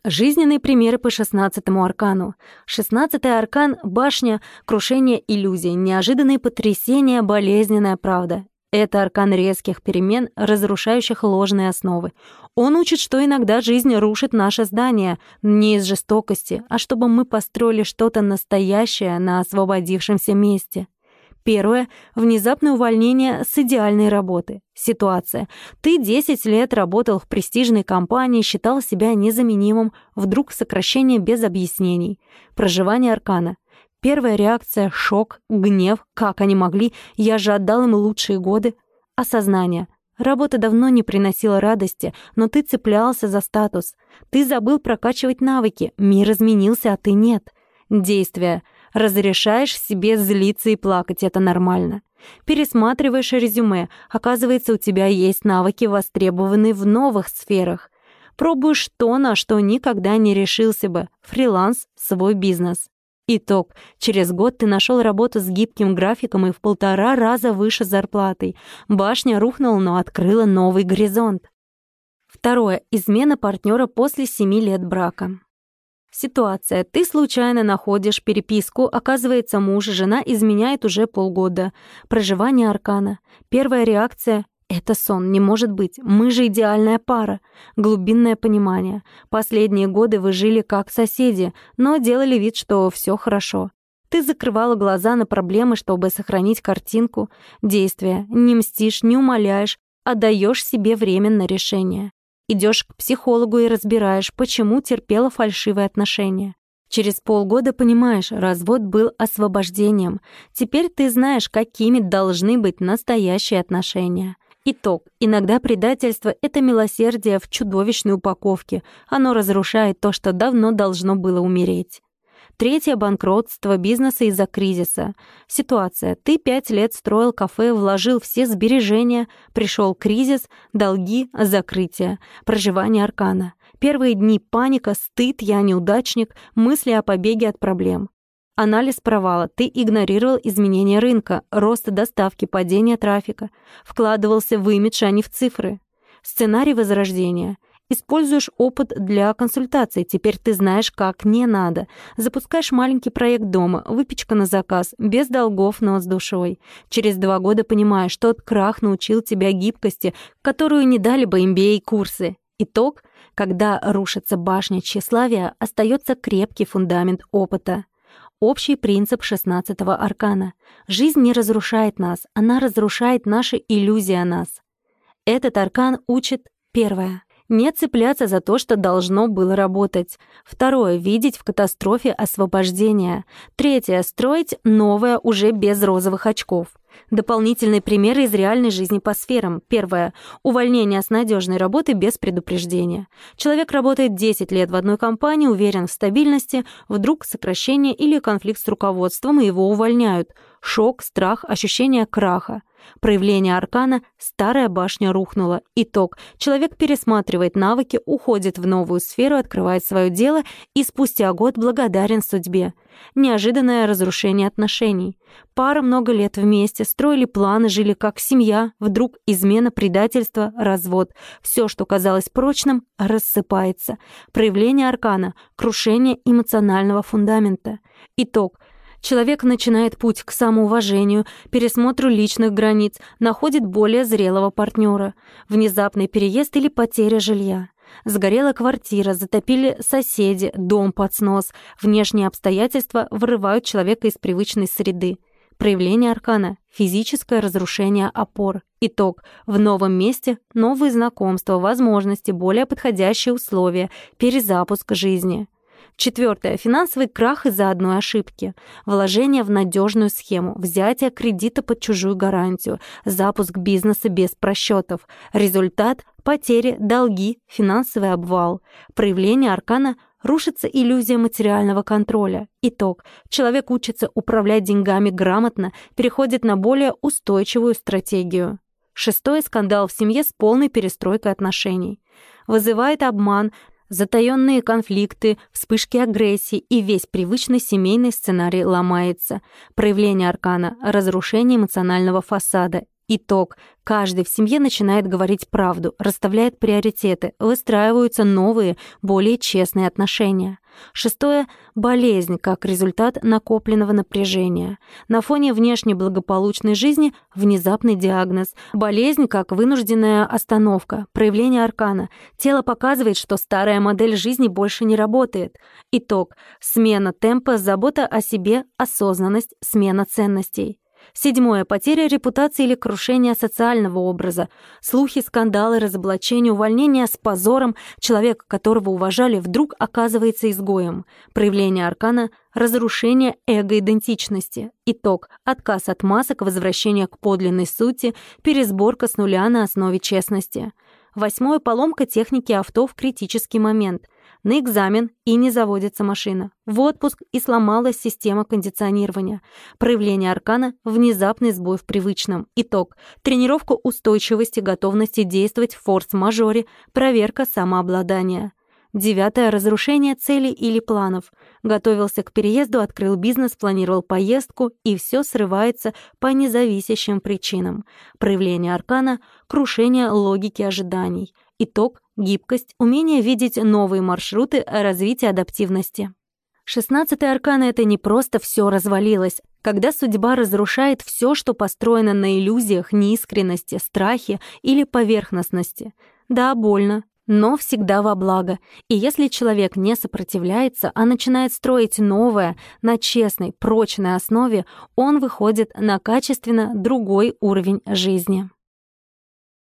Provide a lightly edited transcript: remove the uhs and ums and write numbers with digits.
Жизненные примеры по 16-му аркану. 16-й аркан — башня, крушение иллюзий, неожиданные потрясения, болезненная правда. Это аркан резких перемен, разрушающих ложные основы. Он учит, что иногда жизнь рушит наше здание не из жестокости, а чтобы мы построили что-то настоящее на освободившемся месте. Первое — внезапное увольнение с идеальной работы. Ситуация. Ты 10 лет работал в престижной компании, считал себя незаменимым, вдруг сокращение без объяснений. Проживание аркана. Первая реакция — шок, гнев. Как они могли? Я же отдал им лучшие годы. Осознание. Работа давно не приносила радости, но ты цеплялся за статус. Ты забыл прокачивать навыки. Мир изменился, а ты нет. Действие. Разрешаешь себе злиться и плакать, это нормально. Пересматриваешь резюме, оказывается, у тебя есть навыки, востребованные в новых сферах. Пробуешь то, на что никогда не решился бы. Фриланс, свой бизнес. Итог. Через год ты нашел работу с гибким графиком и в 1,5 раза выше зарплатой. Башня рухнула, но открыла новый горизонт. Второе. Измена партнера после 7 лет брака. Ситуация. Ты случайно находишь переписку, оказывается, муж и жена изменяют уже полгода. Проживание аркана. Первая реакция — это сон, не может быть. Мы же идеальная пара. Глубинное понимание. Последние годы вы жили как соседи, но делали вид, что все хорошо. Ты закрывала глаза на проблемы, чтобы сохранить картинку. Действие. Не мстишь, не умоляешь, а даешь себе время на решение. Идешь к психологу и разбираешь, почему терпела фальшивые отношения. Через полгода понимаешь, развод был освобождением. Теперь ты знаешь, какими должны быть настоящие отношения. Итог. Иногда предательство — это милосердие в чудовищной упаковке. Оно разрушает то, что давно должно было умереть. Третье — банкротство бизнеса из-за кризиса. Ситуация. Ты 5 лет строил кафе, вложил все сбережения, пришел кризис, долги, закрытие. Проживание аркана. Первые дни — паника, стыд, я неудачник, мысли о побеге от проблем. Анализ провала. Ты игнорировал изменения рынка, рост доставки, падение трафика. Вкладывался в имидж, а не в цифры. Сценарий возрождения. Используешь опыт для консультаций. Теперь ты знаешь, как не надо. Запускаешь маленький проект дома, выпечка на заказ, без долгов, но с душой. Через 2 года понимаешь, что тот крах научил тебя гибкости, которую не дали бы MBA-курсы. Итог. Когда рушится башня тщеславия, остается крепкий фундамент опыта. Общий принцип 16-го аркана. Жизнь не разрушает нас, она разрушает наши иллюзии о нас. Этот аркан учит: первое. Не цепляться за то, что должно было работать. Второе. Видеть в катастрофе освобождение. Третье. Строить новое уже без розовых очков. Дополнительные примеры из реальной жизни по сферам. Первое. Увольнение с надежной работы без предупреждения. Человек работает 10 лет в одной компании, уверен в стабильности, вдруг сокращение или конфликт с руководством, и его увольняют. Шок, страх, ощущение краха. Проявление аркана — старая башня рухнула. Итог. Человек пересматривает навыки, уходит в новую сферу, открывает свое дело и спустя год благодарен судьбе. Неожиданное разрушение отношений. Пара много лет вместе, строили планы, жили как семья. Вдруг измена, предательство, развод. Все, что казалось прочным, рассыпается. Проявление аркана — крушение эмоционального фундамента. Итог. Человек начинает путь к самоуважению, пересмотру личных границ, находит более зрелого партнера. Внезапный переезд или потеря жилья. Сгорела квартира, затопили соседи, дом под снос. Внешние обстоятельства вырывают человека из привычной среды. Проявление аркана — физическое разрушение опор. Итог. В новом месте новые знакомства, возможности, более подходящие условия, перезапуск жизни. Четвертое. Финансовый крах из-за одной ошибки. Вложение в надежную схему. Взятие кредита под чужую гарантию. Запуск бизнеса без просчетов. Результат — потери, долги, финансовый обвал. Проявление аркана — рушится иллюзия материального контроля. Итог. Человек учится управлять деньгами грамотно, переходит на более устойчивую стратегию. Шестое. Скандал в семье с полной перестройкой отношений. Вызывает обман, затаённые конфликты, вспышки агрессии, и весь привычный семейный сценарий ломается. Проявление аркана — разрушение эмоционального фасада. Итог. Каждый в семье начинает говорить правду, расставляет приоритеты, выстраиваются новые, более честные отношения. 6. Болезнь как результат накопленного напряжения. На фоне внешне благополучной жизни внезапный диагноз. Болезнь как вынужденная остановка, проявление аркана. Тело показывает, что старая модель жизни больше не работает. Итог. Смена темпа, забота о себе, осознанность, смена ценностей. 7. Потеря репутации или крушение социального образа. Слухи, скандалы, разоблачения, увольнения с позором. Человек, которого уважали, вдруг оказывается изгоем. Проявление аркана — разрушение эго-идентичности. Итог. Отказ от масок, возвращение к подлинной сути, пересборка с нуля на основе честности. 8. Поломка техники авто в критический момент. На экзамен и не заводится машина. В отпуск и сломалась система кондиционирования. Проявление аркана — внезапный сбой в привычном. Итог. Тренировка устойчивости, готовности действовать в форс-мажоре, проверка самообладания. 9. Разрушение целей или планов. Готовился к переезду, открыл бизнес, планировал поездку, и все срывается по независящим причинам. Проявление аркана — крушение логики ожиданий. Итог — гибкость, умение видеть новые маршруты, развитие адаптивности. 16. аркан — это не просто все развалилось. Когда судьба разрушает все, что построено на иллюзиях, неискренности, страхе или поверхностности. Да, больно, но всегда во благо. И если человек не сопротивляется, а начинает строить новое на честной, прочной основе, он выходит на качественно другой уровень жизни.